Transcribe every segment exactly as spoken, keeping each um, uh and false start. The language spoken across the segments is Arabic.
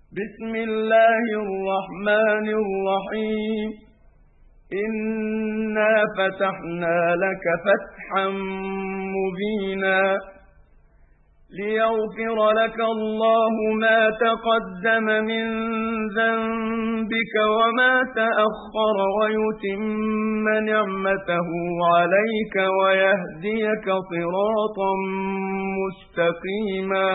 بسم الله الرحمن الرحيم إنا فتحنا لك فتحا مبينا ليغفر لك الله ما تقدم من ذنبك وما تأخر ويتم نعمته عليك ويهديك صراطا مستقيما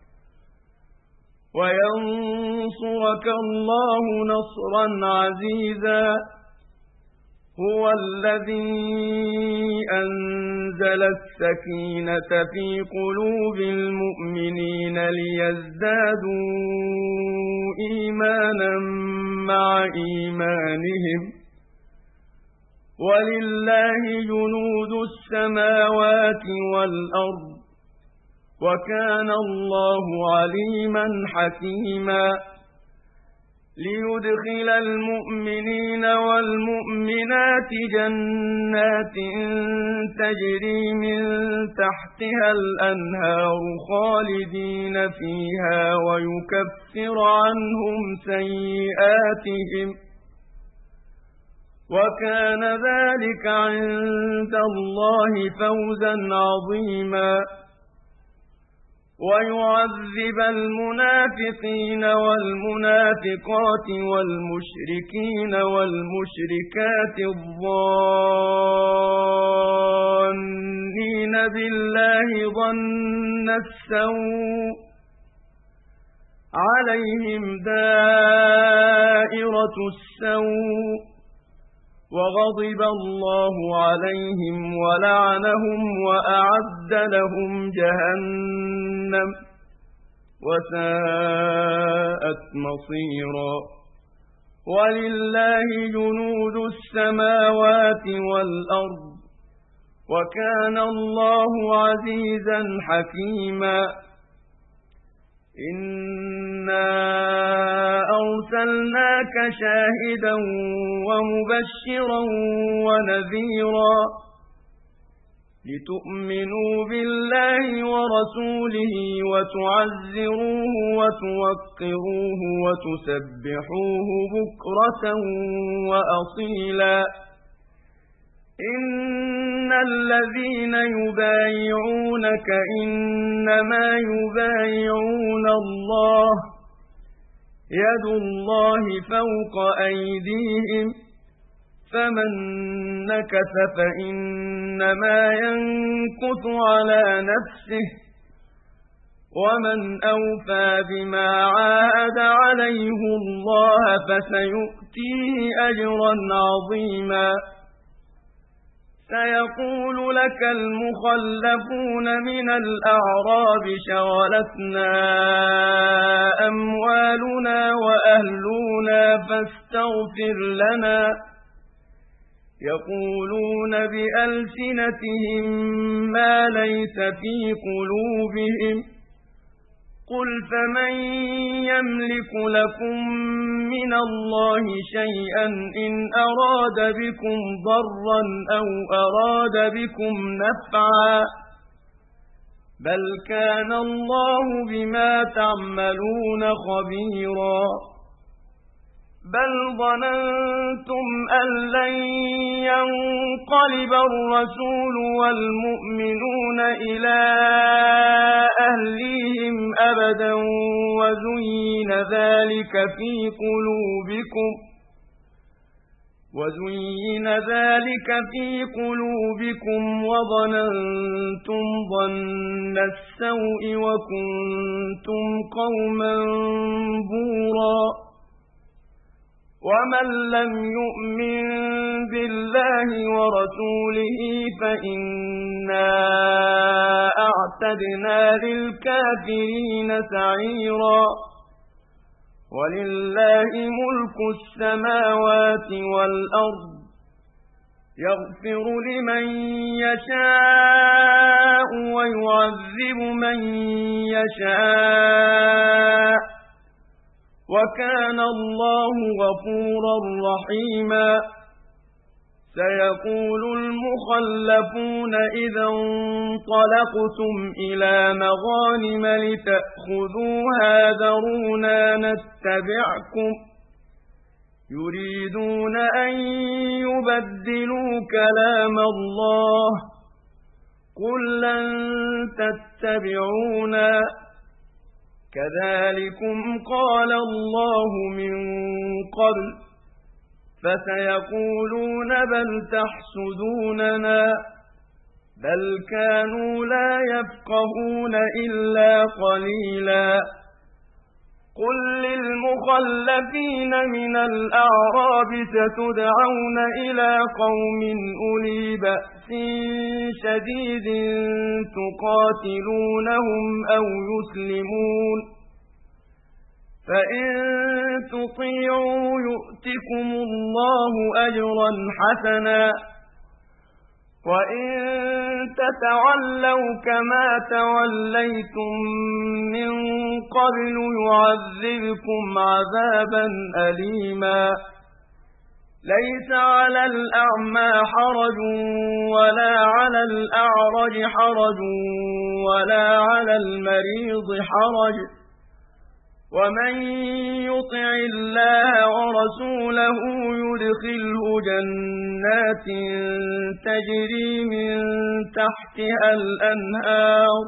وينصرك الله نصرا عزيزا هو الذي أنزل السكينة في قلوب المؤمنين ليزدادوا إيمانا مع إيمانهم ولله جنود السماوات والأرض وكان الله عليما حكيما ليدخل المؤمنين والمؤمنات جنات تجري من تحتها الأنهار خالدين فيها ويكفر عنهم سيئاتهم وكان ذلك عند الله فوزا عظيما ويعذب المنافقين والمنافقات والمشركين والمشركات الظانين بالله ظن السوء عليهم دائرة السوء وغضب الله عليهم ولعنهم وأعد لهم جهنم وساءت مصيرا ولله جنود السماوات والأرض وكان الله عزيزا حكيما إنا أرسلناك شاهدا ومبشرا ونذيرا لتؤمنوا بالله ورسوله وتعزروه وتوقروه وتسبحوه بكرة وأصيلا إن الذين يبايعونك إنما يبايعون الله يد الله فوق أيديهم فمن نكث فإنما ينكث على نفسه ومن أوفى بما عاهد عليه الله فسيؤتيه أجرا عظيما سيقول لك المخلفون من الأعراب شغلتنا أموالنا وأهلنا فاستغفر لنا يقولون بألسنتهم ما ليس في قلوبهم قل فمن يملك لكم من الله شيئا إن أراد بكم ضرا أو أراد بكم نفعا بل كان الله بما تعملون خبيرا بل ظننتم أن لن ينقلب الرسول والمؤمنون إلى أهليهم أبدا وزين ذلك في قلوبكم وزين ذلك في قلوبكم وظننتم ظن السوء وكنتم قوما بورا ومن لم يؤمن بالله ورسوله فإنا أعتدنا للكافرين سعيرا ولله ملك السماوات والأرض يغفر لمن يشاء ويعذب من يشاء وكان الله غفورا رحيما سيقول المخلفون إذا انطلقتم إلى مغانم لتأخذوها ذرونا نتبعكم يريدون أن يبدلوا كلام الله قل لن تتبعونا كذلكم قال الله من قبل فسيقولون بل تحسدوننا بل كانوا لا يفقهون إلا قليلا قل للمخلفين من الأعراب ستدعون إلى قوم أولي بأس شديد تقاتلونهم أو يسلمون فإن تطيعوا يؤتكم الله أجرا حسنا وإن تتولوا كما توليتم من قبل يعذبكم عذابا أليما ليس على الأعمى حرج ولا على الأعرج حرج ولا على المريض حرج ومن يطع الله ورسوله يدخله جنات تجري من تحتها الأنهار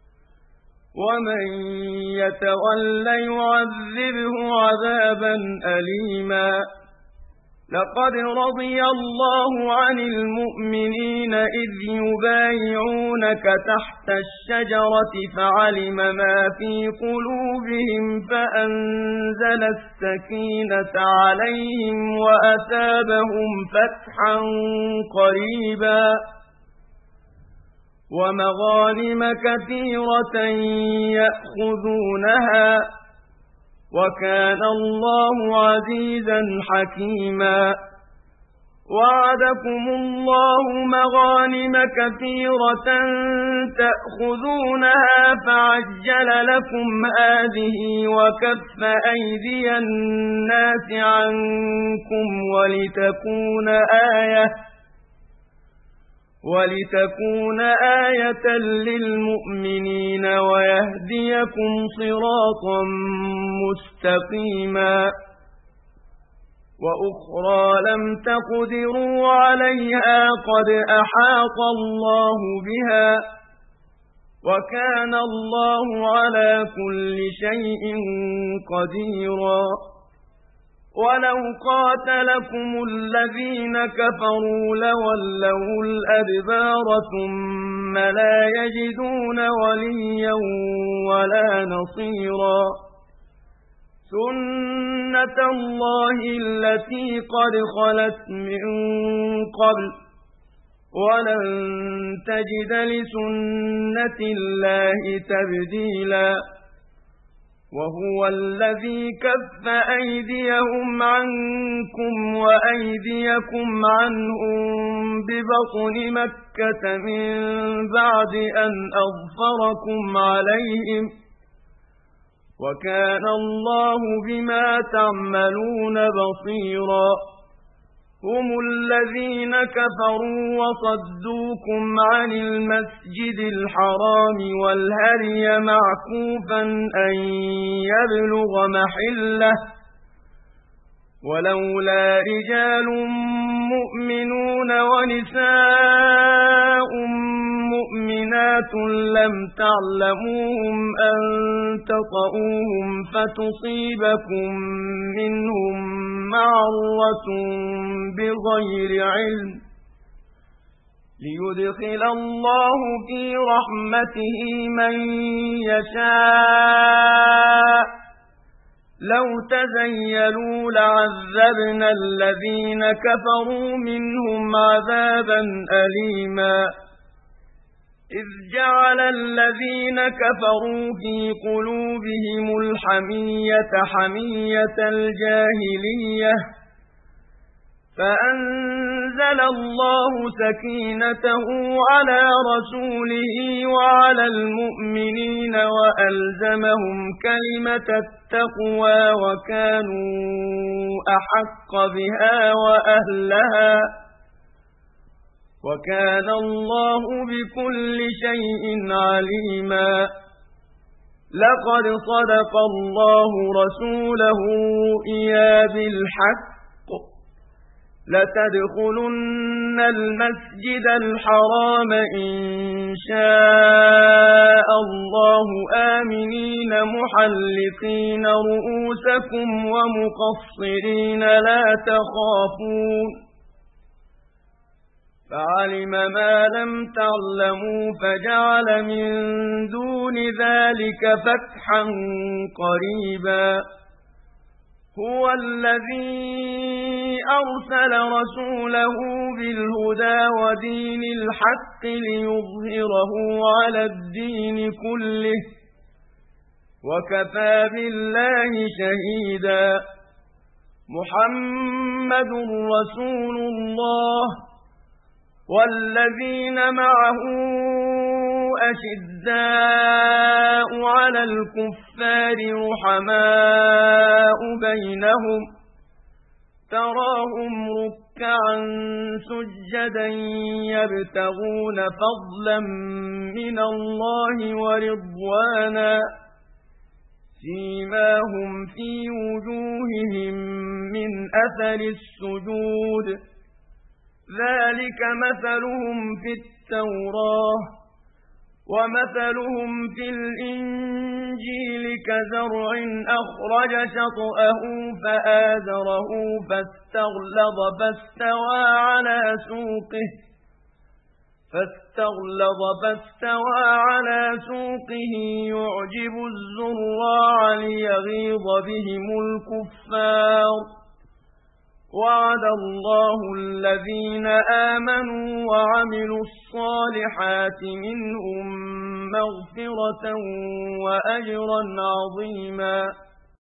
ومن يتول يعذبه عذابا أليما لقد رضي الله عن المؤمنين إذ يبايعونك تحت الشجرة فعلم ما في قلوبهم فأنزل السكينة عليهم وأثابهم فتحا قريبا ومغانم كثيرة يأخذونها وكان الله عزيزا حكيما وعدكم الله مغانم كثيرة تأخذونها فعجل لكم هذه وكف أيدي الناس عنكم ولتكون آية ولتكون آية للمؤمنين ويهديكم صراطا مستقيما وأخرى لم تقدروا عليها قد أحاط الله بها وكان الله على كل شيء قديرا ولو قاتلكم الذين كفروا لولوا الأدبار ثم لا يجدون وليا ولا نصيرا سنة الله التي قد خلت من قبل ولن تجد لسنة الله تبديلا وهو الذي كف أيديهم عنكم وأيديكم عنهم ببطن مكة من بعد أن أظفركم عليهم وكان الله بما تعملون بصيرا هم الذين كفروا وصدوكم عن المسجد الحرام والهدي معكوفا أن يبلغ محله ولولا رجال مؤمنون ونساء مؤمنات لم تعلموهم أن تطؤوهم فتصيبكم منهم معرة بغير علم ليدخل الله في رحمته من يشاء لو تزيلوا لعذبنا الذين كفروا منهم عذابا أليما إذ جعل الذين كفروا في قلوبهم الحمية حمية الجاهلية فأنزل الله سكينته على رسوله وعلى المؤمنين وألزمهم كلمة التقوى وكانوا أحق بها وأهلها وكان الله بكل شيء عليما لقد صدق الله رسوله الرؤيا بالحق لتدخلن المسجد الحرام إن شاء الله آمنين محلقين رؤوسكم ومقصرين لا تخافون فعلم ما لم تعلموا فجعل من دون ذلك فتحا قريبا هو الذي أرسل رسوله بالهدى ودين الحق ليظهره على الدين كله وكفى بالله شهيدا محمد رسول الله والذين معه أشداء على الكفار رحماء بينهم تراهم ركعا سجدا يبتغون فضلا من الله ورضوانا سيماهم في وجوههم من أثر السجود ذلك مثلهم في التوراة ومثلهم في الإنجيل كزرع أخرج شطأه فآزره فاستغلظ فاستوى على سوقه فاستغلظ فاستوى على سوقه يعجب الزراع ليغيظ بهم الكفار وعد الله الذين آمنوا وعملوا الصالحات منهم مغفرة وأجرا عظيما